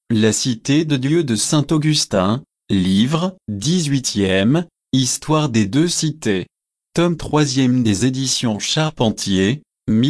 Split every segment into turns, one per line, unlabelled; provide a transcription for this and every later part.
La cité de Dieu de saint Augustin, livre 18e, Histoire des deux cités. Tome 3e des éditions Charpentier,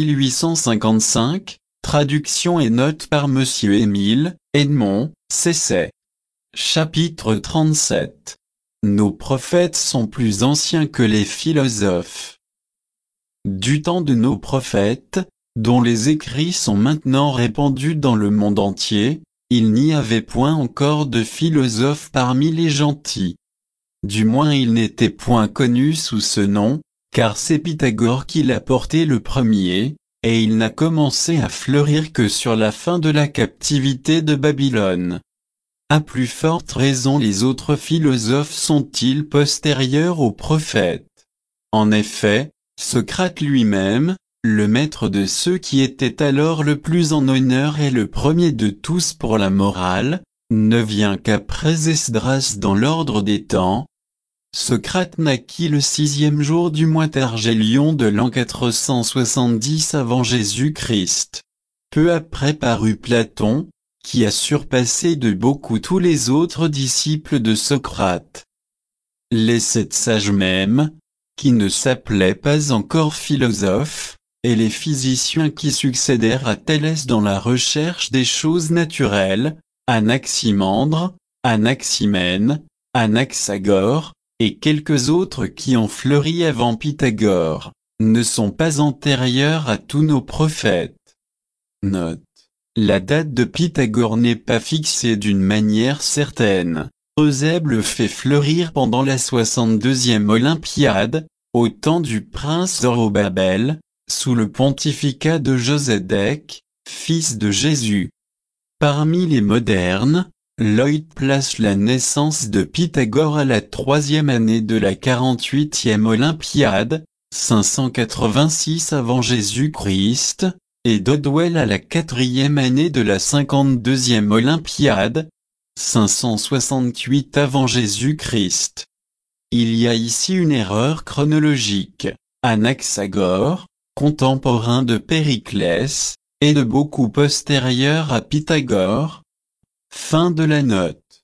1855, traduction et notes par Monsieur Émile Edmond Cesset. Chapitre 37. Nos prophètes sont plus anciens que les philosophes. Du temps de nos prophètes, dont les écrits sont maintenant répandus dans le monde entier, il n'y avait point encore de philosophes parmi les gentils. Du moins il n'était point connu sous ce nom, car c'est Pythagore qui l'a porté le premier, et il n'a commencé à fleurir que sur la fin de la captivité de Babylone. À plus forte raison les autres philosophes sont-ils postérieurs aux prophètes. En effet, Socrate lui-même, le maître de ceux qui étaient alors le plus en honneur et le premier de tous pour la morale, ne vient qu'après Esdras dans l'ordre des temps. Socrate naquit le 6e jour du mois Thargélion de l'an 470 avant Jésus-Christ. Peu après parut Platon, qui a surpassé de beaucoup tous les autres disciples de Socrate. Les 7 sages mêmes, qui ne s'appelaient pas encore philosophes, et les physiciens qui succédèrent à Thalès dans la recherche des choses naturelles, Anaximandre, Anaximène, Anaxagore, et quelques autres qui ont fleuri avant Pythagore, ne sont pas antérieurs à tous nos prophètes. Note. La date de Pythagore n'est pas fixée d'une manière certaine. Eusèbe le fait fleurir pendant la 62e Olympiade, au temps du prince Zorobabel, sous le pontificat de Josédek, fils de Jésus. Parmi les modernes, Lloyd place la naissance de Pythagore à la 3e année de la 48e Olympiade, 586 avant Jésus-Christ, et Dodwell à la 4e année de la 52e Olympiade, 568 avant Jésus-Christ. Il y a ici une erreur chronologique. Anaxagore, contemporain de Périclès, est de beaucoup postérieur à Pythagore. Fin de la note.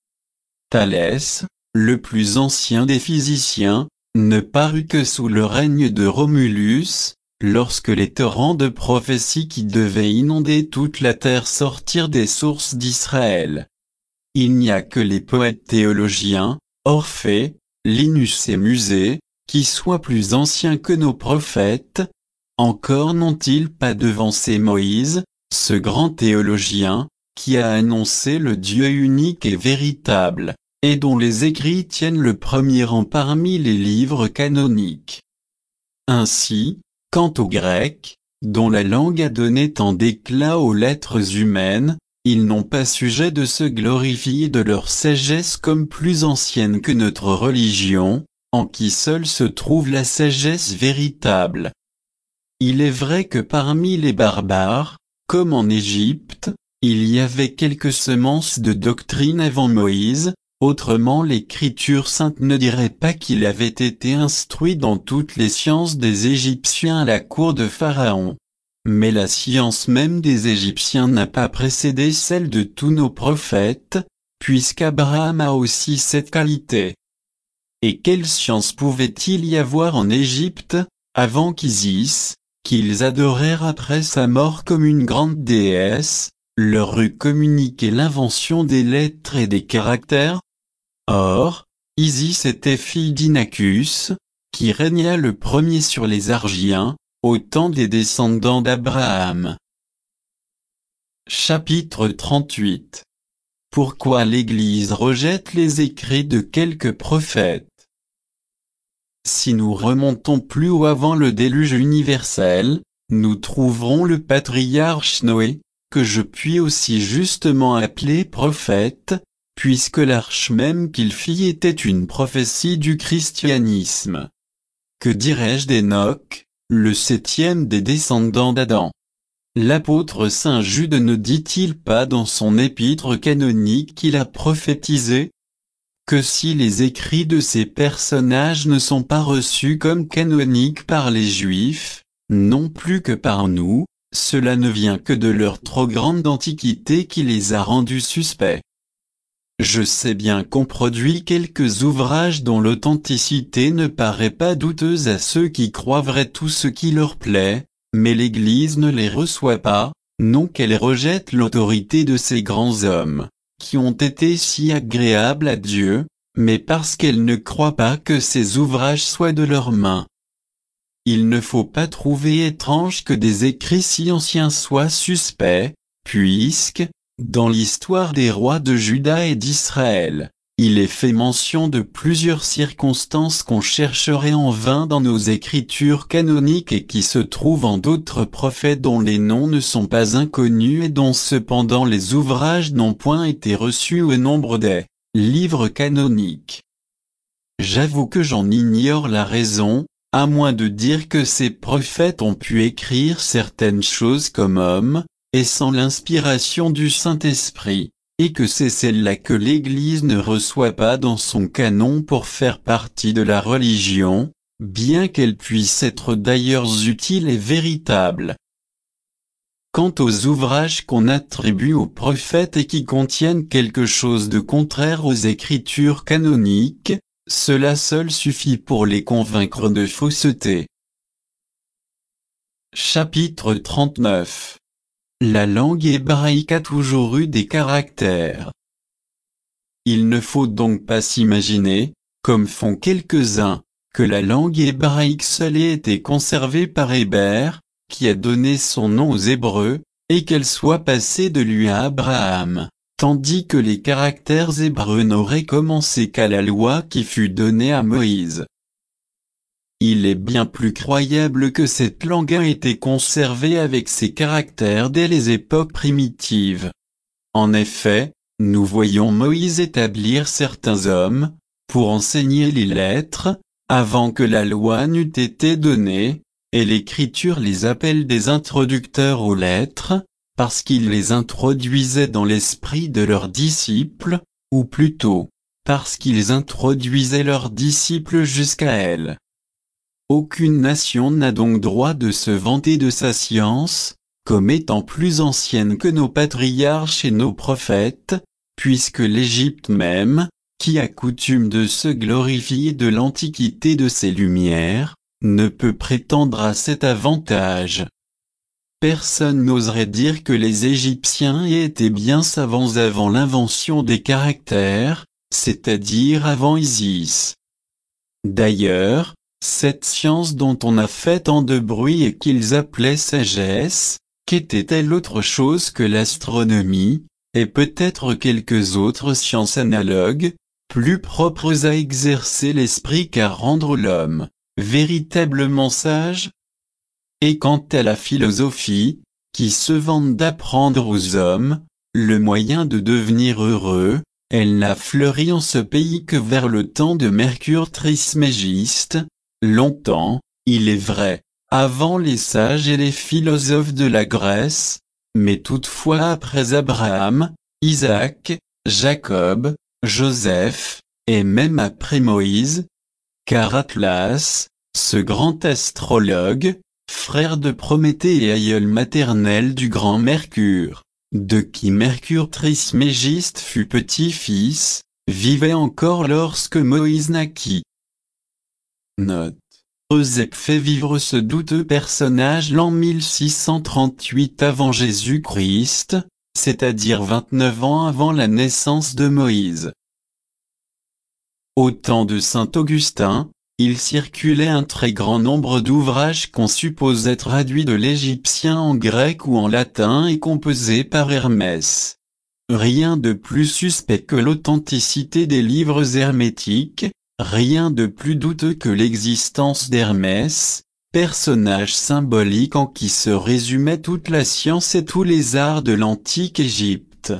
Thalès, le plus ancien des physiciens, ne parut que sous le règne de Romulus, lorsque les torrents de prophéties qui devaient inonder toute la terre sortirent des sources d'Israël. Il n'y a que les poètes théologiens, Orphée, Linus et Musée, qui soient plus anciens que nos prophètes. Encore n'ont-ils pas devancé Moïse, ce grand théologien, qui a annoncé le Dieu unique et véritable, et dont les écrits tiennent le premier rang parmi les livres canoniques. Ainsi, quant aux Grecs, dont la langue a donné tant d'éclat aux lettres humaines, ils n'ont pas sujet de se glorifier de leur sagesse comme plus ancienne que notre religion, en qui seule se trouve la sagesse véritable. Il est vrai que parmi les barbares, comme en Égypte, il y avait quelques semences de doctrine avant Moïse, autrement l'Écriture sainte ne dirait pas qu'il avait été instruit dans toutes les sciences des Égyptiens à la cour de Pharaon. Mais la science même des Égyptiens n'a pas précédé celle de tous nos prophètes, puisqu'Abraham a aussi cette qualité. Et quelle science pouvait-il y avoir en Égypte, avant qu'Isis, qu'ils adorèrent après sa mort comme une grande déesse, leur eût communiqué l'invention des lettres et des caractères? Or, Isis était fille d'Inachus, qui régna le premier sur les Argiens, au temps des descendants d'Abraham. Chapitre 38. Pourquoi l'Église rejette les écrits de quelques prophètes? Si nous remontons plus haut avant le déluge universel, nous trouverons le patriarche Noé, que je puis aussi justement appeler prophète, puisque l'arche même qu'il fit était une prophétie du christianisme. Que dirais-je d'Enoch, le 7e des descendants d'Adam? L'apôtre saint Jude ne dit-il pas dans son épître canonique qu'il a prophétisé? Que si les écrits de ces personnages ne sont pas reçus comme canoniques par les Juifs, non plus que par nous, cela ne vient que de leur trop grande antiquité qui les a rendus suspects. Je sais bien qu'on produit quelques ouvrages dont l'authenticité ne paraît pas douteuse à ceux qui croient vrai tout ce qui leur plaît, mais l'Église ne les reçoit pas, non qu'elle rejette l'autorité de ces grands hommes, qui ont été si agréables à Dieu, mais parce qu'elle ne croit pas que ces ouvrages soient de leurs mains. Il ne faut pas trouver étrange que des écrits si anciens soient suspects, puisque, dans l'histoire des rois de Juda et d'Israël, il est fait mention de plusieurs circonstances qu'on chercherait en vain dans nos écritures canoniques et qui se trouvent en d'autres prophètes dont les noms ne sont pas inconnus et dont cependant les ouvrages n'ont point été reçus au nombre des livres canoniques. J'avoue que j'en ignore la raison, à moins de dire que ces prophètes ont pu écrire certaines choses comme hommes, et sans l'inspiration du Saint-Esprit, et que c'est celle-là que l'Église ne reçoit pas dans son canon pour faire partie de la religion, bien qu'elle puisse être d'ailleurs utile et véritable. Quant aux ouvrages qu'on attribue aux prophètes et qui contiennent quelque chose de contraire aux Écritures canoniques, cela seul suffit pour les convaincre de fausseté. Chapitre 39. La langue hébraïque a toujours eu des caractères. Il ne faut donc pas s'imaginer, comme font quelques-uns, que la langue hébraïque seule ait été conservée par Hébert, qui a donné son nom aux Hébreux, et qu'elle soit passée de lui à Abraham, tandis que les caractères hébreux n'auraient commencé qu'à la loi qui fut donnée à Moïse. Il est bien plus croyable que cette langue a été conservée avec ses caractères dès les époques primitives. En effet, nous voyons Moïse établir certains hommes, pour enseigner les lettres, avant que la loi n'eût été donnée, et l'Écriture les appelle des introducteurs aux lettres, parce qu'ils les introduisaient dans l'esprit de leurs disciples, ou plutôt, parce qu'ils introduisaient leurs disciples jusqu'à elles. Aucune nation n'a donc droit de se vanter de sa science, comme étant plus ancienne que nos patriarches et nos prophètes, puisque l'Égypte même, qui a coutume de se glorifier de l'antiquité de ses lumières, ne peut prétendre à cet avantage. Personne n'oserait dire que les Égyptiens aient été bien savants avant l'invention des caractères, c'est-à-dire avant Isis. D'ailleurs, cette science dont on a fait tant de bruit et qu'ils appelaient sagesse, qu'était-elle autre chose que l'astronomie, et peut-être quelques autres sciences analogues, plus propres à exercer l'esprit qu'à rendre l'homme véritablement sage? Et quant à la philosophie, qui se vante d'apprendre aux hommes le moyen de devenir heureux, elle n'a fleuri en ce pays que vers le temps de Mercure Trismégiste, longtemps, il est vrai, avant les sages et les philosophes de la Grèce, mais toutefois après Abraham, Isaac, Jacob, Joseph, et même après Moïse, car Atlas, ce grand astrologue, frère de Prométhée et aïeul maternel du grand Mercure, de qui Mercure Trismégiste fut petit-fils, vivait encore lorsque Moïse naquit. Note. Eusèbe fait vivre ce douteux personnage l'an 1638 avant Jésus-Christ, c'est-à-dire 29 ans avant la naissance de Moïse. Au temps de saint Augustin, il circulait un très grand nombre d'ouvrages qu'on supposait traduits de l'égyptien en grec ou en latin et composés par Hermès. Rien de plus suspect que l'authenticité des livres hermétiques, rien de plus douteux que l'existence d'Hermès, personnage symbolique en qui se résumait toute la science et tous les arts de l'antique Égypte.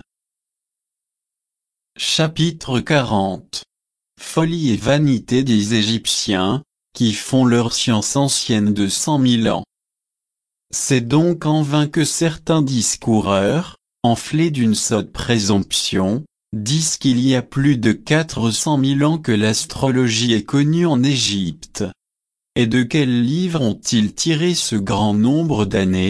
Chapitre 40. Folie et vanité des Égyptiens, qui font leur science ancienne de 100 000 ans. C'est donc en vain que certains discoureurs, enflés d'une sotte présomption, disent qu'il y a plus de 400 000 ans que l'astrologie est connue en Égypte. Et de quels livres ont-ils tiré ce grand nombre d'années,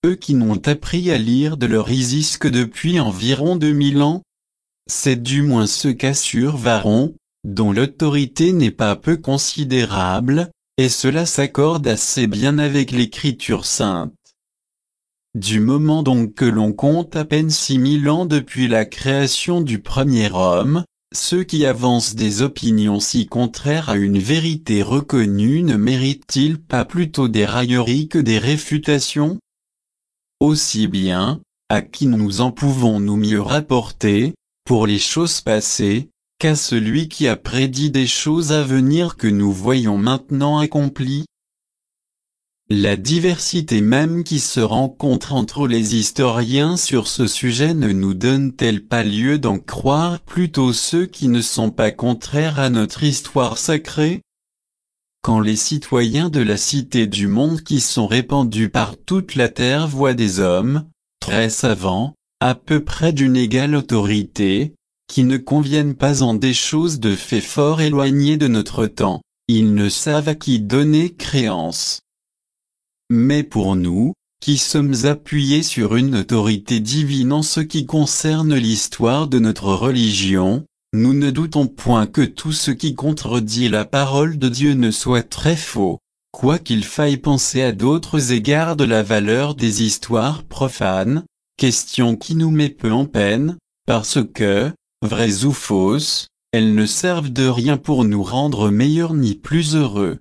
eux qui n'ont appris à lire de leur Isis que depuis environ 2000 ans? C'est du moins ce qu'assure Varron, dont l'autorité n'est pas peu considérable, et cela s'accorde assez bien avec l'Écriture sainte. Du moment donc que l'on compte à peine 6000 ans depuis la création du premier homme, ceux qui avancent des opinions si contraires à une vérité reconnue ne méritent-ils pas plutôt des railleries que des réfutations? Aussi bien, à qui nous en pouvons-nous mieux rapporter, pour les choses passées, qu'à celui qui a prédit des choses à venir que nous voyons maintenant accomplies? La diversité même qui se rencontre entre les historiens sur ce sujet ne nous donne-t-elle pas lieu d'en croire plutôt ceux qui ne sont pas contraires à notre histoire sacrée? Quand les citoyens de la Cité du Monde qui sont répandus par toute la terre voient des hommes, très savants, à peu près d'une égale autorité, qui ne conviennent pas en des choses de fait fort éloignées de notre temps, ils ne savent à qui donner créance. Mais pour nous, qui sommes appuyés sur une autorité divine en ce qui concerne l'histoire de notre religion, nous ne doutons point que tout ce qui contredit la parole de Dieu ne soit très faux, quoiqu'il faille penser à d'autres égards de la valeur des histoires profanes, question qui nous met peu en peine, parce que, vraies ou fausses, elles ne servent de rien pour nous rendre meilleurs ni plus heureux.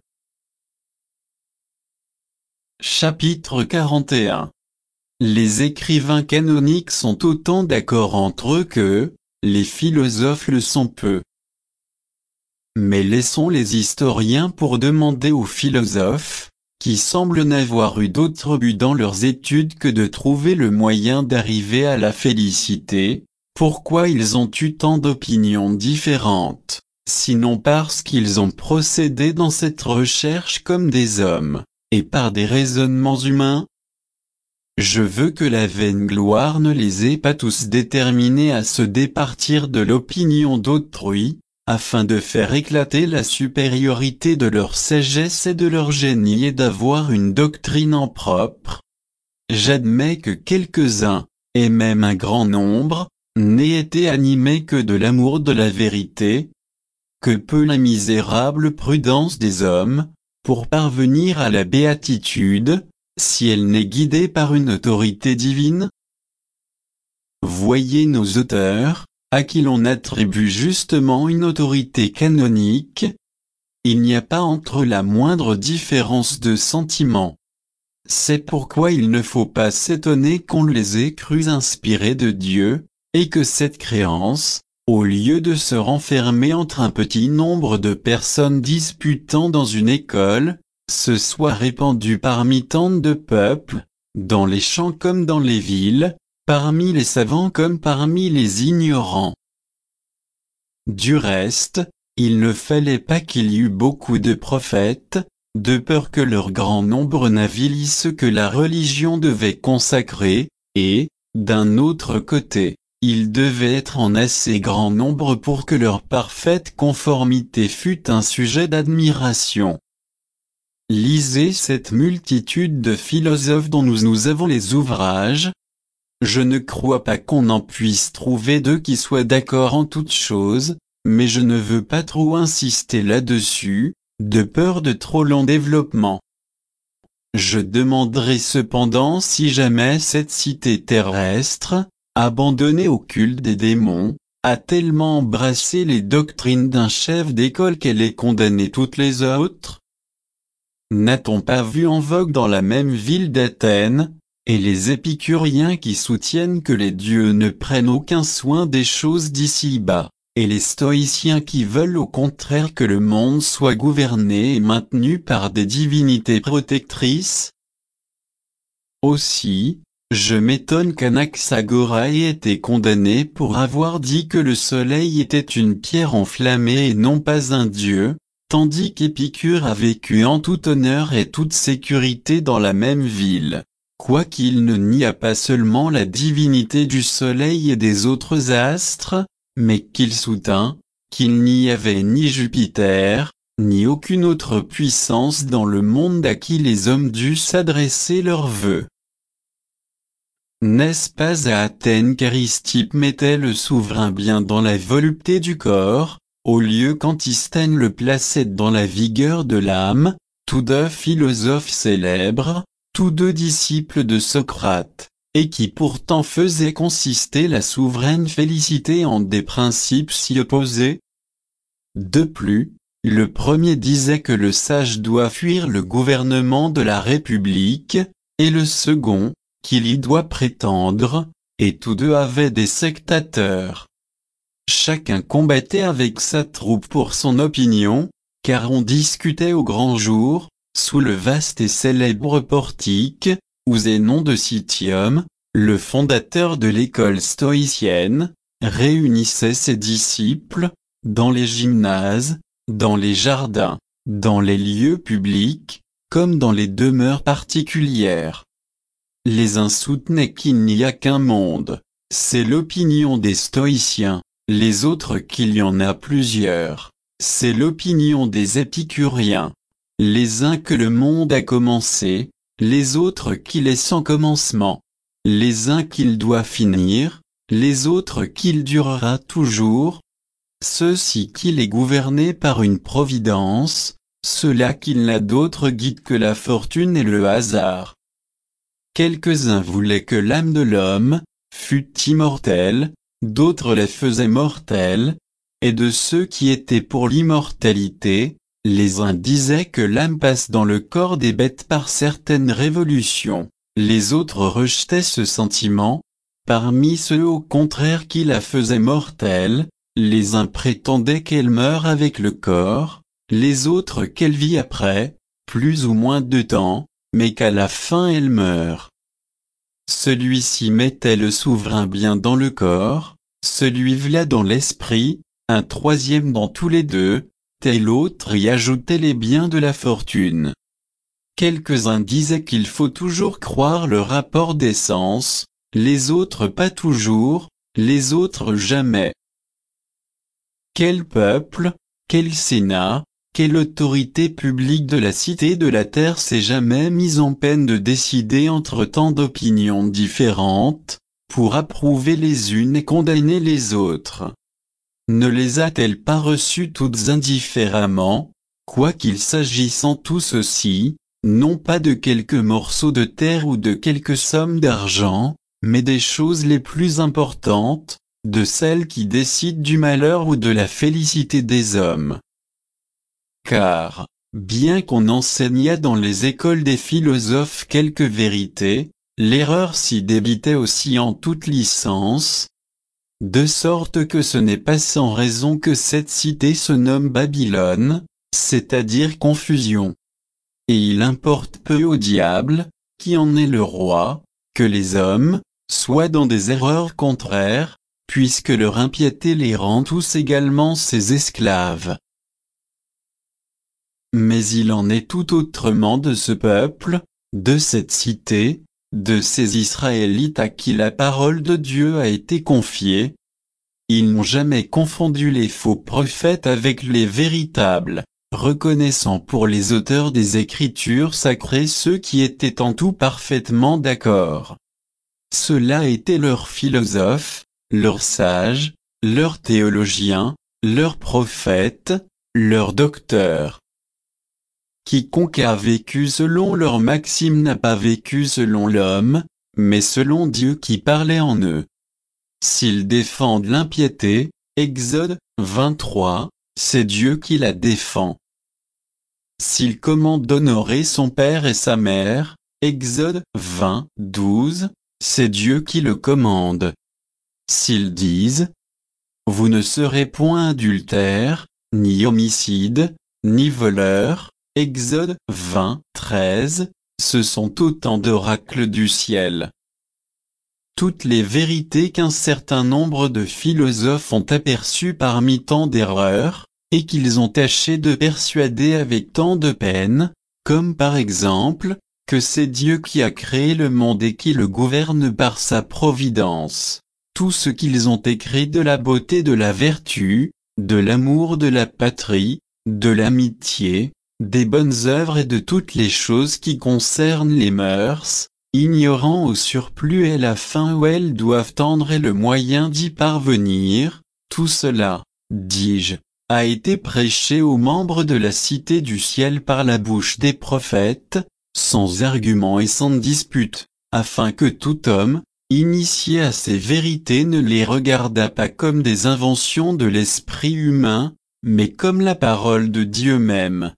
Chapitre 41. Les écrivains canoniques sont autant d'accord entre eux que, les philosophes le sont peu. Mais laissons les historiens pour demander aux philosophes, qui semblent n'avoir eu d'autre but dans leurs études que de trouver le moyen d'arriver à la félicité, pourquoi ils ont eu tant d'opinions différentes, sinon parce qu'ils ont procédé dans cette recherche comme des hommes, et par des raisonnements humains? Je veux que la vaine gloire ne les ait pas tous déterminés à se départir de l'opinion d'autrui, afin de faire éclater la supériorité de leur sagesse et de leur génie et d'avoir une doctrine en propre. J'admets que quelques-uns, et même un grand nombre, n'aient été animés que de l'amour de la vérité, que peu la misérable prudence des hommes, pour parvenir à la béatitude, si elle n'est guidée par une autorité divine? Voyez nos auteurs, à qui l'on attribue justement une autorité canonique. Il n'y a pas entre eux la moindre différence de sentiment. C'est pourquoi il ne faut pas s'étonner qu'on les ait crus inspirés de Dieu, et que cette créance, au lieu de se renfermer entre un petit nombre de personnes disputant dans une école, se soit répandue parmi tant de peuples, dans les champs comme dans les villes, parmi les savants comme parmi les ignorants. Du reste, il ne fallait pas qu'il y eût beaucoup de prophètes, de peur que leur grand nombre n'avilisse ce que la religion devait consacrer, et, d'un autre côté, ils devaient être en assez grand nombre pour que leur parfaite conformité fût un sujet d'admiration. Lisez cette multitude de philosophes dont nous avons les ouvrages. Je ne crois pas qu'on en puisse trouver deux qui soient d'accord en toutes choses, mais je ne veux pas trop insister là-dessus, de peur de trop long développement. Je demanderai cependant si jamais cette cité terrestre, abandonnée au culte des démons, a tellement embrassé les doctrines d'un chef d'école qu'elle ait condamné toutes les autres? N'a-t-on pas vu en vogue dans la même ville d'Athènes, et les épicuriens qui soutiennent que les dieux ne prennent aucun soin des choses d'ici-bas, et les stoïciens qui veulent au contraire que le monde soit gouverné et maintenu par des divinités protectrices? Aussi, je m'étonne qu'Anaxagora ait été condamné pour avoir dit que le soleil était une pierre enflammée et non pas un dieu, tandis qu'Épicure a vécu en tout honneur et toute sécurité dans la même ville, quoiqu'il ne nie pas seulement la divinité du soleil et des autres astres, mais qu'il soutint qu'il n'y avait ni Jupiter, ni aucune autre puissance dans le monde à qui les hommes dussent adresser leurs vœux. N'est-ce pas à Athènes qu'Aristippe mettait le souverain bien dans la volupté du corps, au lieu qu'Antisthène le plaçait dans la vigueur de l'âme, tous deux philosophes célèbres, tous deux disciples de Socrate, et qui pourtant faisaient consister la souveraine félicité en des principes si opposés? De plus, le premier disait que le sage doit fuir le gouvernement de la République, et le second, qu'il y doit prétendre, et tous deux avaient des sectateurs. Chacun combattait avec sa troupe pour son opinion, car on discutait au grand jour, sous le vaste et célèbre portique, où Zénon de Citium, le fondateur de l'école stoïcienne, réunissait ses disciples, dans les gymnases, dans les jardins, dans les lieux publics, comme dans les demeures particulières. Les uns soutenaient qu'il n'y a qu'un monde, c'est l'opinion des stoïciens, les autres qu'il y en a plusieurs, c'est l'opinion des épicuriens. Les uns que le monde a commencé, les autres qu'il est sans commencement. Les uns qu'il doit finir, les autres qu'il durera toujours. Ceux-ci qu'il est gouverné par une providence, ceux-là qu'il n'a d'autre guide que la fortune et le hasard. Quelques-uns voulaient que l'âme de l'homme fût immortelle, d'autres la faisaient mortelle, et de ceux qui étaient pour l'immortalité, les uns disaient que l'âme passe dans le corps des bêtes par certaines révolutions, les autres rejetaient ce sentiment. Parmi ceux au contraire qui la faisaient mortelle, les uns prétendaient qu'elle meurt avec le corps, les autres qu'elle vit après, plus ou moins de temps, mais qu'à la fin elle meurt. Celui-ci mettait le souverain bien dans le corps, celui-là dans l'esprit, un troisième dans tous les deux, tel autre y ajoutait les biens de la fortune. Quelques-uns disaient qu'il faut toujours croire le rapport des sens, les autres pas toujours, les autres jamais. Quel peuple, quel sénat, quelle autorité publique de la cité de la terre s'est jamais mise en peine de décider entre tant d'opinions différentes, pour approuver les unes et condamner les autres? Ne les a-t-elle pas reçues toutes indifféremment, quoiqu'il s'agisse en tout ceci, non pas de quelques morceaux de terre ou de quelques sommes d'argent, mais des choses les plus importantes, de celles qui décident du malheur ou de la félicité des hommes? Car, bien qu'on enseignât dans les écoles des philosophes quelques vérités, l'erreur s'y débitait aussi en toute licence, de sorte que ce n'est pas sans raison que cette cité se nomme Babylone, c'est-à-dire confusion. Et il importe peu au diable, qui en est le roi, que les hommes soient dans des erreurs contraires, puisque leur impiété les rend tous également ses esclaves. Mais il en est tout autrement de ce peuple, de cette cité, de ces Israélites à qui la parole de Dieu a été confiée. Ils n'ont jamais confondu les faux prophètes avec les véritables, reconnaissant pour les auteurs des Écritures sacrées ceux qui étaient en tout parfaitement d'accord. Ceux-là étaient leurs philosophes, leurs sages, leurs théologiens, leurs prophètes, leurs docteurs. Quiconque a vécu selon leurs maximes n'a pas vécu selon l'homme, mais selon Dieu qui parlait en eux. S'ils défendent l'impiété, Exode 23, c'est Dieu qui la défend. S'ils commandent d'honorer son père et sa mère, Exode 20, 12, c'est Dieu qui le commande. S'ils disent « Vous ne serez point adultère, ni homicide, ni voleur », Exode 20, 13, ce sont autant d'oracles du ciel. Toutes les vérités qu'un certain nombre de philosophes ont aperçues parmi tant d'erreurs, et qu'ils ont tâché de persuader avec tant de peine, comme par exemple, que c'est Dieu qui a créé le monde et qui le gouverne par sa providence. Tout ce qu'ils ont écrit de la beauté de la vertu, de l'amour de la patrie, de l'amitié, des bonnes œuvres et de toutes les choses qui concernent les mœurs, ignorant au surplus et la fin où elles doivent tendre et le moyen d'y parvenir, tout cela, dis-je, a été prêché aux membres de la cité du ciel par la bouche des prophètes, sans argument et sans dispute, afin que tout homme, initié à ces vérités ne les regardât pas comme des inventions de l'esprit humain, mais comme la parole de Dieu même.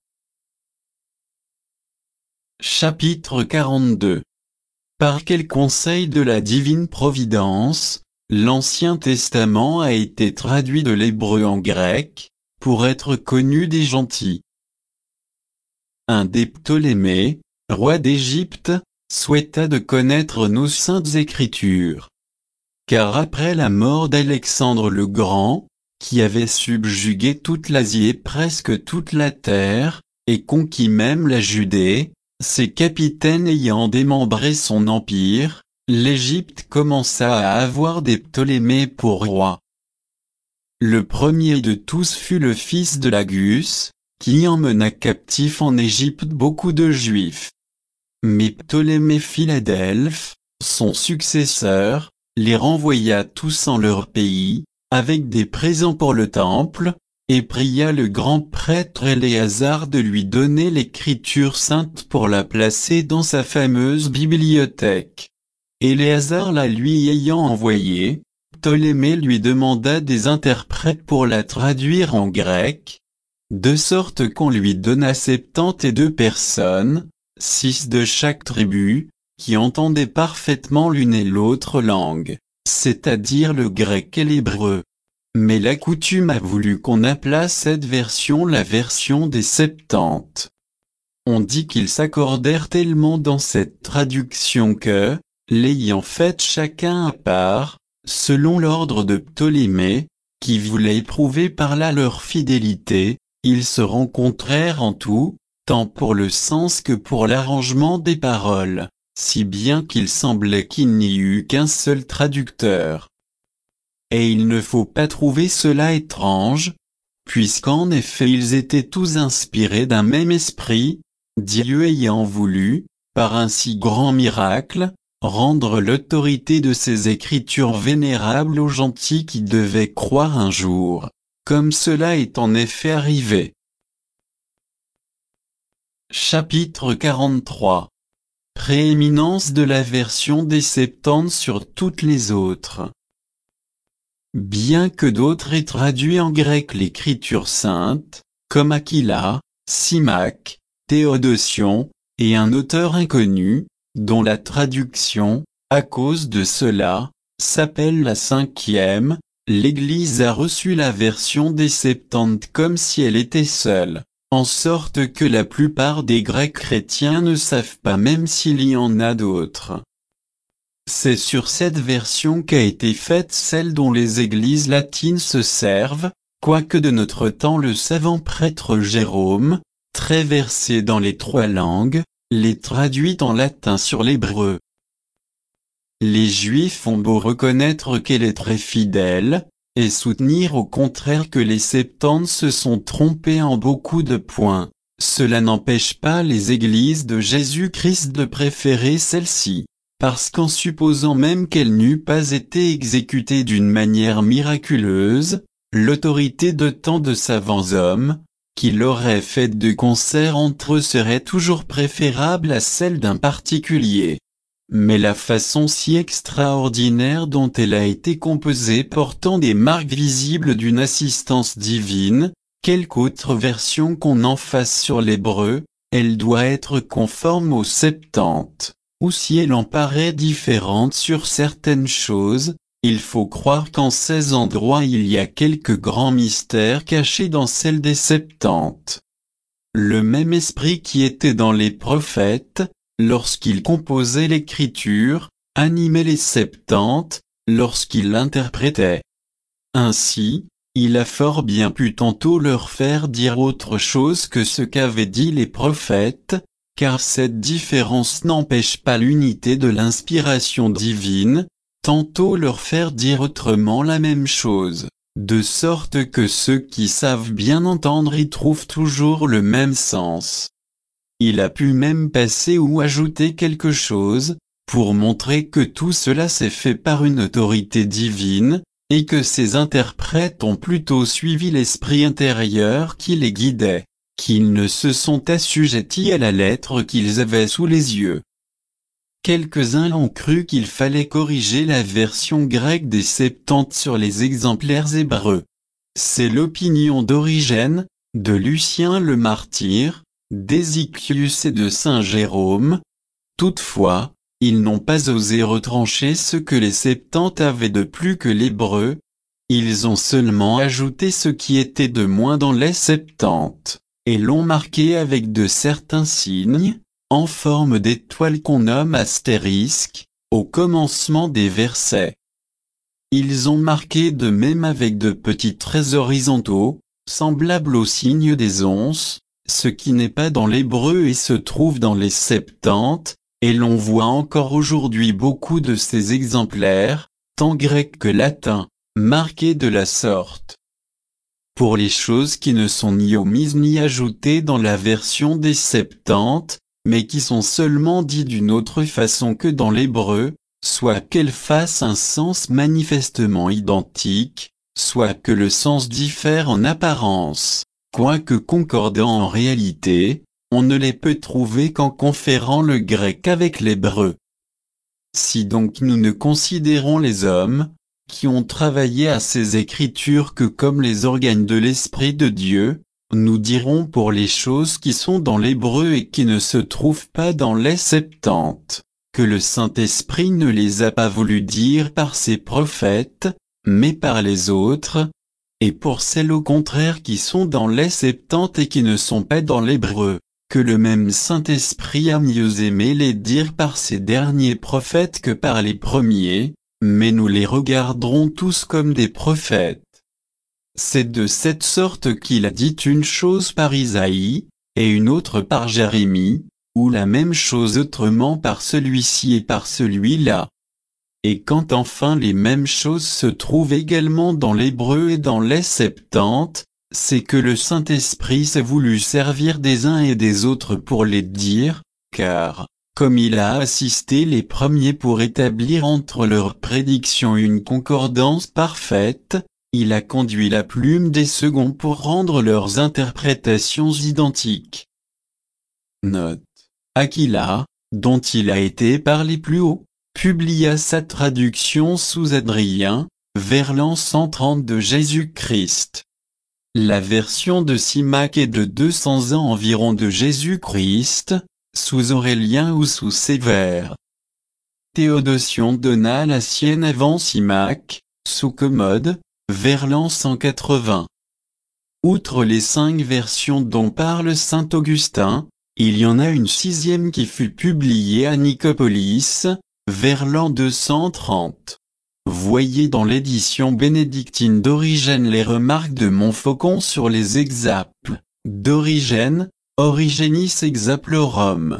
Chapitre 42. Par quel conseil de la divine providence, l'Ancien Testament a été traduit de l'hébreu en grec, pour être connu des gentils. Un des Ptolémée, roi d'Égypte, souhaita de connaître nos saintes écritures. Car après la mort d'Alexandre le Grand, qui avait subjugué toute l'Asie et presque toute la terre, et conquis même la Judée, ses capitaines ayant démembré son empire, l'Égypte commença à avoir des Ptolémées pour rois. Le premier de tous fut le fils de Lagus, qui emmena captifs en Égypte beaucoup de Juifs. Mais Ptolémée Philadelphe, son successeur, les renvoya tous en leur pays, avec des présents pour le temple, et pria le grand prêtre Éléazar de lui donner l'écriture sainte pour la placer dans sa fameuse bibliothèque. Éléazar la lui ayant envoyée, Ptolémée lui demanda des interprètes pour la traduire en grec, de sorte qu'on lui donna 72 personnes, 6 de chaque tribu, qui entendaient parfaitement l'une et l'autre langue, c'est-à-dire le grec et l'hébreu. Mais la coutume a voulu qu'on appelât cette version la version des 70. On dit qu'ils s'accordèrent tellement dans cette traduction que, l'ayant faite chacun à part, selon l'ordre de Ptolémée, qui voulait éprouver par là leur fidélité, ils se rencontrèrent en tout, tant pour le sens que pour l'arrangement des paroles, si bien qu'il semblait qu'il n'y eût qu'un seul traducteur. Et il ne faut pas trouver cela étrange, puisqu'en effet ils étaient tous inspirés d'un même esprit, Dieu ayant voulu, par un si grand miracle, rendre l'autorité de ces écritures vénérables aux gentils qui devaient croire un jour, comme cela est en effet arrivé. Chapitre 43. Prééminence de la version des 70 sur toutes les autres. Bien que d'autres aient traduit en grec l'écriture sainte, comme Aquila, Symmach, Théodotion, et un auteur inconnu, dont la traduction, à cause de cela, s'appelle la 5e, l'Église a reçu la version des 70 comme si elle était seule, en sorte que la plupart des Grecs chrétiens ne savent pas même s'il y en a d'autres. C'est sur cette version qu'a été faite celle dont les églises latines se servent, quoique de notre temps le savant prêtre Jérôme, très versé dans les 3 langues, l'ait traduite en latin sur l'hébreu. Les Juifs ont beau reconnaître qu'elle est très fidèle, et soutenir au contraire que les 70 se sont trompés en beaucoup de points, cela n'empêche pas les églises de Jésus-Christ de préférer celle-ci. Parce qu'en supposant même qu'elle n'eût pas été exécutée d'une manière miraculeuse, l'autorité de tant de savants hommes, qui l'auraient faite de concert entre eux serait toujours préférable à celle d'un particulier. Mais la façon si extraordinaire dont elle a été composée portant des marques visibles d'une assistance divine, quelque autre version qu'on en fasse sur l'hébreu, elle doit être conforme aux 70. Ou si elle en paraît différente sur certaines choses, il faut croire qu'en ces endroits il y a quelques grands mystères cachés dans celle des 70. Le même esprit qui était dans les prophètes, lorsqu'il composait l'écriture, animait les 70, lorsqu'il l'interprétait. Ainsi, il a fort bien pu tantôt leur faire dire autre chose que ce qu'avaient dit les prophètes, car cette différence n'empêche pas l'unité de l'inspiration divine, tantôt leur faire dire autrement la même chose, de sorte que ceux qui savent bien entendre y trouvent toujours le même sens. Il a pu même passer ou ajouter quelque chose, pour montrer que tout cela s'est fait par une autorité divine, et que ces interprètes ont plutôt suivi l'esprit intérieur qui les guidait, qu'ils ne se sont assujettis à la lettre qu'ils avaient sous les yeux. Quelques-uns ont cru qu'il fallait corriger la version grecque des Septante sur les exemplaires hébreux. C'est l'opinion d'Origène, de Lucien le Martyr, d'Hésychius et de saint Jérôme. Toutefois, ils n'ont pas osé retrancher ce que les Septante avaient de plus que l'hébreu. Ils ont seulement ajouté ce qui était de moins dans les Septante, et l'ont marqué avec de certains signes, en forme d'étoile qu'on nomme astérisque, au commencement des versets. Ils ont marqué de même avec de petits traits horizontaux, semblables aux signes des onces, ce qui n'est pas dans l'hébreu et se trouve dans les Septante, et l'on voit encore aujourd'hui beaucoup de ces exemplaires, tant grecs que latins, marqués de la sorte. Pour les choses qui ne sont ni omises ni ajoutées dans la version des Septante, mais qui sont seulement dites d'une autre façon que dans l'hébreu, soit qu'elles fassent un sens manifestement identique, soit que le sens diffère en apparence, quoique concordant en réalité, on ne les peut trouver qu'en conférant le grec avec l'hébreu. Si donc nous ne considérons les hommes, qui ont travaillé à ces écritures que comme les organes de l'Esprit de Dieu, nous dirons pour les choses qui sont dans l'hébreu et qui ne se trouvent pas dans les Septante, que le Saint-Esprit ne les a pas voulu dire par ses prophètes, mais par les autres, et pour celles au contraire qui sont dans les Septante et qui ne sont pas dans l'hébreu, que le même Saint-Esprit a mieux aimé les dire par ces derniers prophètes que par les premiers, mais nous les regarderons tous comme des prophètes. C'est de cette sorte qu'il a dit une chose par Isaïe, et une autre par Jérémie, ou la même chose autrement par celui-ci et par celui-là. Et quand enfin les mêmes choses se trouvent également dans l'hébreu et dans les Septante, c'est que le Saint-Esprit s'est voulu servir des uns et des autres pour les dire, car, comme il a assisté les premiers pour établir entre leurs prédictions une concordance parfaite, il a conduit la plume des seconds pour rendre leurs interprétations identiques. Note. Aquila, dont il a été parlé plus haut, publia sa traduction sous Adrien, vers l'an 130 de Jésus-Christ. La version de Symmach est de 200 ans environ de Jésus-Christ, sous Aurélien ou sous Sévère. Théodotion donna la sienne avant Symmach, sous Commode, vers l'an 180. Outre les 5 versions dont parle saint Augustin, il y en a une 6e qui fut publiée à Nicopolis, vers l'an 230. Voyez dans l'édition bénédictine d'Origène les remarques de Montfaucon sur les exaples, d'Origène, Origenis Exaplorum.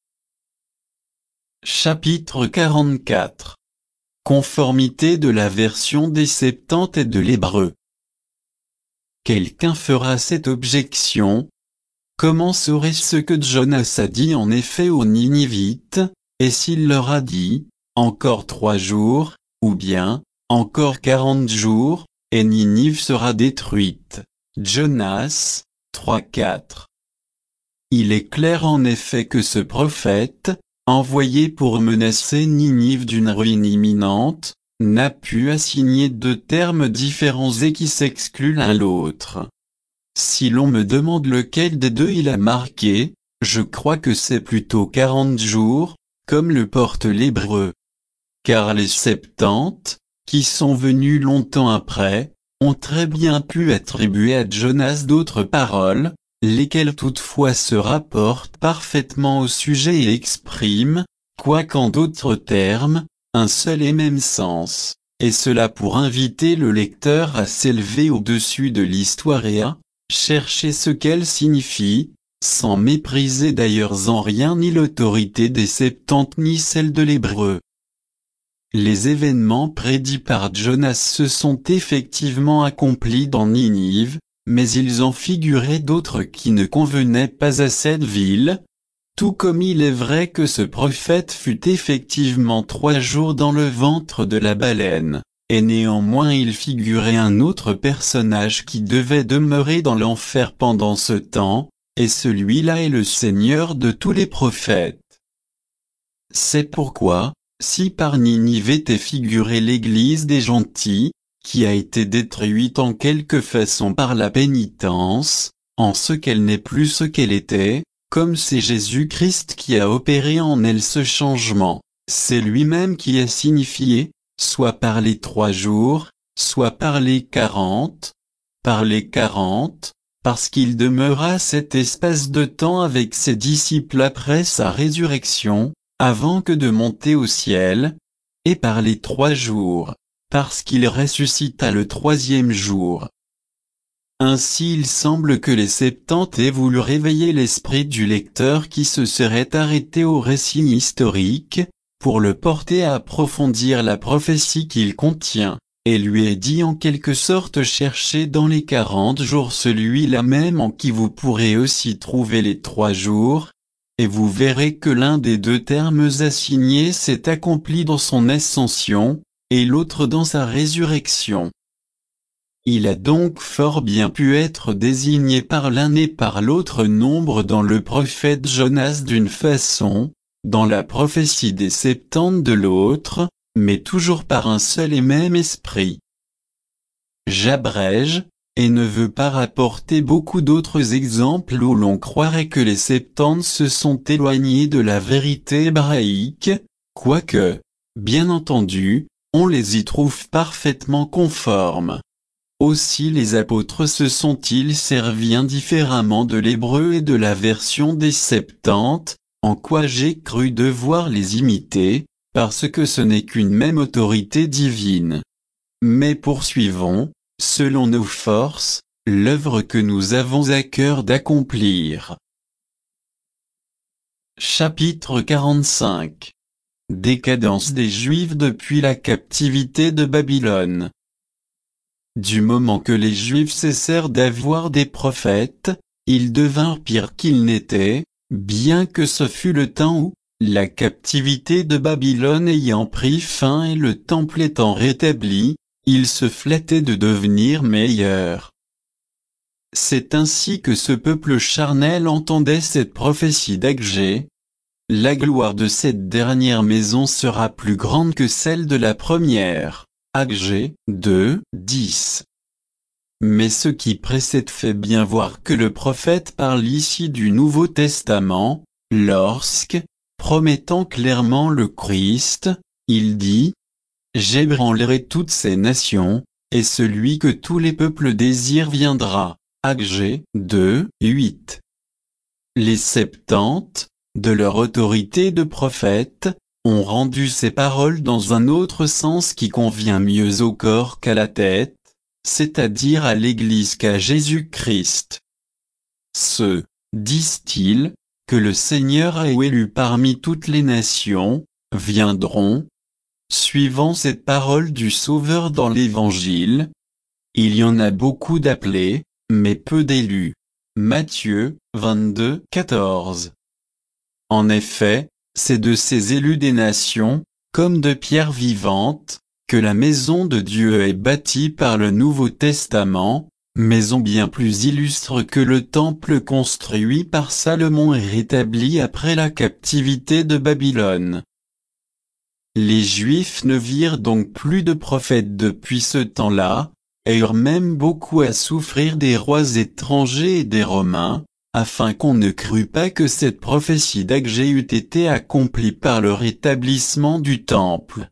Chapitre 44. Conformité de la version des Septante et de l'hébreu. Quelqu'un fera cette objection. Comment saurais-je ce que Jonas a dit en effet aux Ninivites, et s'il leur a dit, encore 3 jours, ou bien, encore 40 jours, et Ninive sera détruite. Jonas, 3-4. Il est clair en effet que ce prophète, envoyé pour menacer Ninive d'une ruine imminente, n'a pu assigner 2 termes différents et qui s'excluent l'un l'autre. Si l'on me demande lequel des 2 il a marqué, je crois que c'est plutôt 40 jours, comme le porte l'hébreu. Car les Septante, qui sont venus longtemps après, ont très bien pu attribuer à Jonas d'autres paroles, lesquelles toutefois se rapportent parfaitement au sujet et expriment, quoiqu'en d'autres termes, un seul et même sens, et cela pour inviter le lecteur à s'élever au-dessus de l'histoire et à chercher ce qu'elle signifie, sans mépriser d'ailleurs en rien ni l'autorité des Septante ni celle de l'hébreu. Les événements prédits par Jonas se sont effectivement accomplis dans Ninive, mais ils en figuraient d'autres qui ne convenaient pas à cette ville. Tout comme il est vrai que ce prophète fut effectivement 3 jours dans le ventre de la baleine, et néanmoins il figurait un autre personnage qui devait demeurer dans l'enfer pendant ce temps, et celui-là est le Seigneur de tous les prophètes. C'est pourquoi, si par Ninive était figurée l'église des gentils, qui a été détruite en quelque façon par la pénitence, en ce qu'elle n'est plus ce qu'elle était, comme c'est Jésus-Christ qui a opéré en elle ce changement, c'est lui-même qui est signifié, soit par les 3 jours, soit par les 40, par les 40, parce qu'il demeura cet espace de temps avec ses disciples après sa résurrection, avant que de monter au ciel, et par les 3 jours, parce qu'il ressuscita le 3e jour. Ainsi il semble que les 70 aient voulu réveiller l'esprit du lecteur qui se serait arrêté au récit historique, pour le porter à approfondir la prophétie qu'il contient, et lui ait dit en quelque sorte cherchez dans les 40 jours celui-là même en qui vous pourrez aussi trouver les 3 jours, et vous verrez que l'un des 2 termes assignés s'est accompli dans son ascension, et l'autre dans sa résurrection. Il a donc fort bien pu être désigné par l'un et par l'autre nombre dans le prophète Jonas d'une façon, dans la prophétie des 70 de l'autre, mais toujours par un seul et même esprit. J'abrège, et ne veux pas rapporter beaucoup d'autres exemples où l'on croirait que les 70 se sont éloignés de la vérité hébraïque, quoique, bien entendu, on les y trouve parfaitement conformes. Aussi les apôtres se sont-ils servis indifféremment de l'hébreu et de la version des 70, en quoi j'ai cru devoir les imiter, parce que ce n'est qu'une même autorité divine. Mais poursuivons, selon nos forces, l'œuvre que nous avons à cœur d'accomplir. Chapitre 45. Décadence des Juifs depuis la captivité de Babylone. Du moment que les Juifs cessèrent d'avoir des prophètes, ils devinrent pires qu'ils n'étaient, bien que ce fût le temps où, la captivité de Babylone ayant pris fin et le temple étant rétabli, ils se flattaient de devenir meilleurs. C'est ainsi que ce peuple charnel entendait cette prophétie d'Agé. La gloire de cette dernière maison sera plus grande que celle de la première. Agé 2, 10. Mais ce qui précède fait bien voir que le prophète parle ici du Nouveau Testament, lorsque, promettant clairement le Christ, il dit « J'ébranlerai toutes ces nations, et celui que tous les peuples désirent viendra. » Agé 2, 8. Les 70, de leur autorité de prophète, ont rendu ces paroles dans un autre sens qui convient mieux au corps qu'à la tête, c'est-à-dire à l'Église qu'à Jésus-Christ. Ceux, disent-ils, que le Seigneur a élus parmi toutes les nations, viendront. Suivant cette parole du Sauveur dans l'Évangile, il y en a beaucoup d'appelés, mais peu d'élus. Matthieu 22, 14. En effet, c'est de ces élus des nations, comme de pierres vivantes, que la maison de Dieu est bâtie par le Nouveau Testament, maison bien plus illustre que le temple construit par Salomon et rétabli après la captivité de Babylone. Les Juifs ne virent donc plus de prophètes depuis ce temps-là, et eurent même beaucoup à souffrir des rois étrangers et des Romains, afin qu'on ne crût pas que cette prophétie d'Agé eût été accomplie par le rétablissement du temple.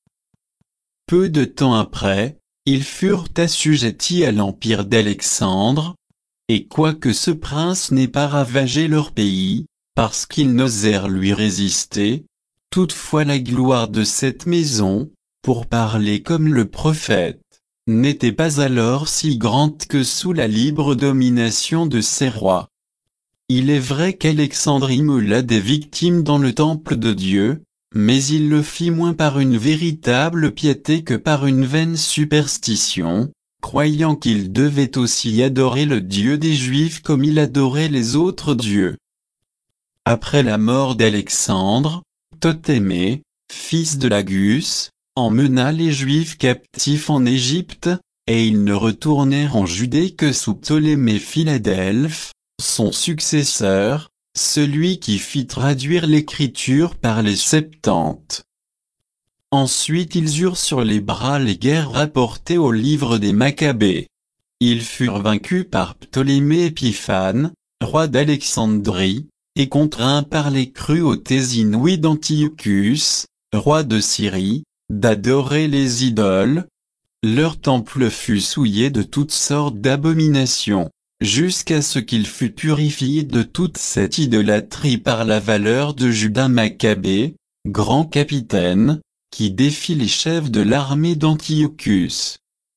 Peu de temps après, ils furent assujettis à l'empire d'Alexandre, et quoique ce prince n'ait pas ravagé leur pays, parce qu'ils n'osèrent lui résister, toutefois la gloire de cette maison, pour parler comme le prophète, n'était pas alors si grande que sous la libre domination de ces rois. Il est vrai qu'Alexandre immola des victimes dans le temple de Dieu, mais il le fit moins par une véritable piété que par une vaine superstition, croyant qu'il devait aussi adorer le Dieu des Juifs comme il adorait les autres dieux. Après la mort d'Alexandre, Ptolémée, fils de Lagus, emmena les Juifs captifs en Égypte, et ils ne retournèrent en Judée que sous Ptolémée Philadelphe, son successeur, celui qui fit traduire l'Écriture par les Septante. Ensuite ils eurent sur les bras les guerres rapportées au livre des Maccabées. Ils furent vaincus par Ptolémée Épiphane, roi d'Alexandrie, et contraints par les cruautés inouïes d'Antiochus, roi de Syrie, d'adorer les idoles. Leur temple fut souillé de toutes sortes d'abominations, jusqu'à ce qu'il fût purifié de toute cette idolâtrie par la valeur de Judas Maccabée, grand capitaine, qui défie les chefs de l'armée d'Antiochus.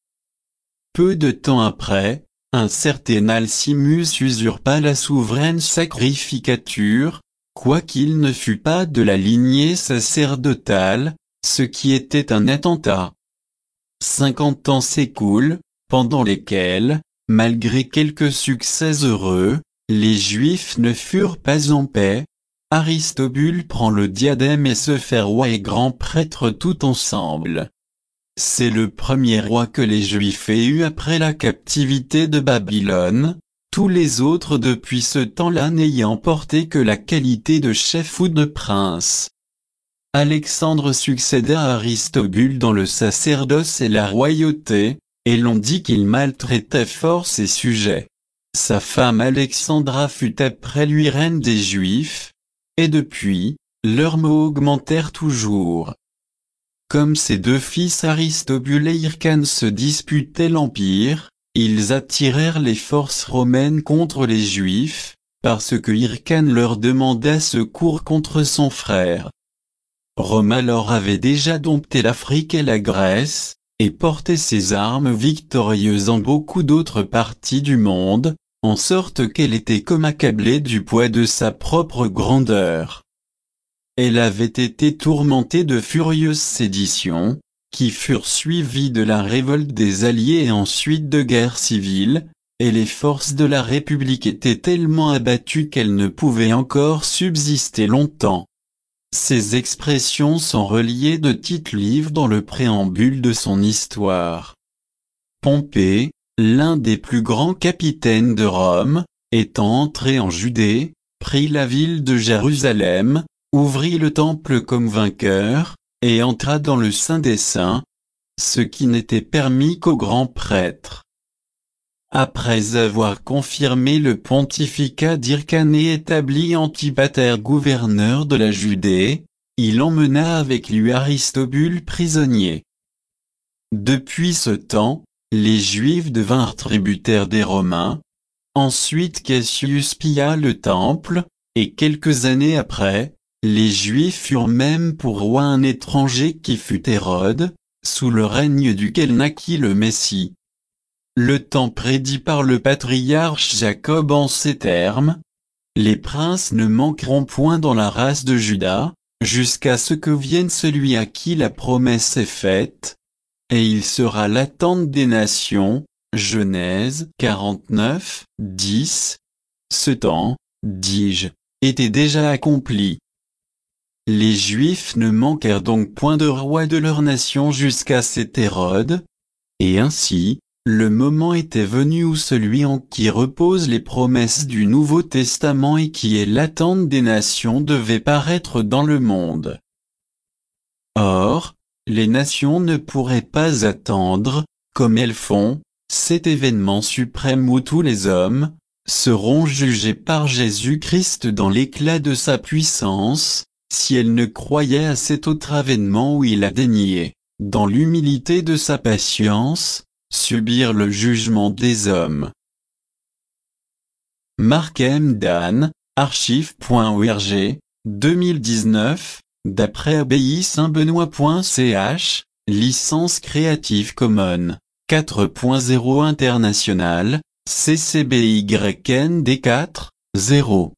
Peu de temps après, un certain Alcimus usurpa la souveraine sacrificature, quoiqu'il ne fût pas de la lignée sacerdotale, ce qui était un attentat. 50 ans s'écoulent, pendant lesquels, malgré quelques succès heureux, les Juifs ne furent pas en paix. Aristobule prend le diadème et se fait roi et grand prêtre tout ensemble. C'est le premier roi que les Juifs aient eu après la captivité de Babylone, tous les autres depuis ce temps-là n'ayant porté que la qualité de chef ou de prince. Alexandre succéda à Aristobule dans le sacerdoce et la royauté, et l'on dit qu'il maltraitait fort ses sujets. Sa femme Alexandra fut après lui reine des Juifs, et depuis, leurs maux augmentèrent toujours. Comme ses deux fils Aristobule et Hyrcane se disputaient l'empire, ils attirèrent les forces romaines contre les Juifs, parce que Hyrcane leur demanda secours contre son frère. Rome alors avait déjà dompté l'Afrique et la Grèce, et porté ses armes victorieuses en beaucoup d'autres parties du monde, en sorte qu'elle était comme accablée du poids de sa propre grandeur. Elle avait été tourmentée de furieuses séditions, qui furent suivies de la révolte des Alliés et ensuite de guerres civiles, et les forces de la République étaient tellement abattues qu'elles ne pouvaient encore subsister longtemps. Ces expressions sont reliées de Tite Live dans le préambule de son histoire. Pompée, l'un des plus grands capitaines de Rome, étant entré en Judée, prit la ville de Jérusalem, ouvrit le temple comme vainqueur, et entra dans le Saint des Saints, ce qui n'était permis qu'aux grands prêtres. Après avoir confirmé le pontificat d'Hyrcane et établi Antipater gouverneur de la Judée, il emmena avec lui Aristobule prisonnier. Depuis ce temps, les Juifs devinrent tributaires des Romains. Ensuite Cassius pilla le temple, et quelques années après, les Juifs furent même pour roi un étranger qui fut Hérode, sous le règne duquel naquit le Messie. Le temps prédit par le patriarche Jacob en ces termes: les princes ne manqueront point dans la race de Juda, jusqu'à ce que vienne celui à qui la promesse est faite, et il sera l'attente des nations. Genèse 49, 10. Ce temps, dis-je, était déjà accompli. Les Juifs ne manquèrent donc point de roi de leur nation jusqu'à cet Hérode, et ainsi, le moment était venu où celui en qui reposent les promesses du Nouveau Testament et qui est l'attente des nations devait paraître dans le monde. Or, les nations ne pourraient pas attendre, comme elles font, cet événement suprême où tous les hommes seront jugés par Jésus-Christ dans l'éclat de sa puissance, si elles ne croyaient à cet autre avènement où il a daigné, dans l'humilité de sa patience, subir le jugement des hommes. Mark M. Dan, archive.org, 2019, d'après abbaye-saint-benoît.ch, licence Creative Commons, 4.0 international, CC BY ND 4, 0.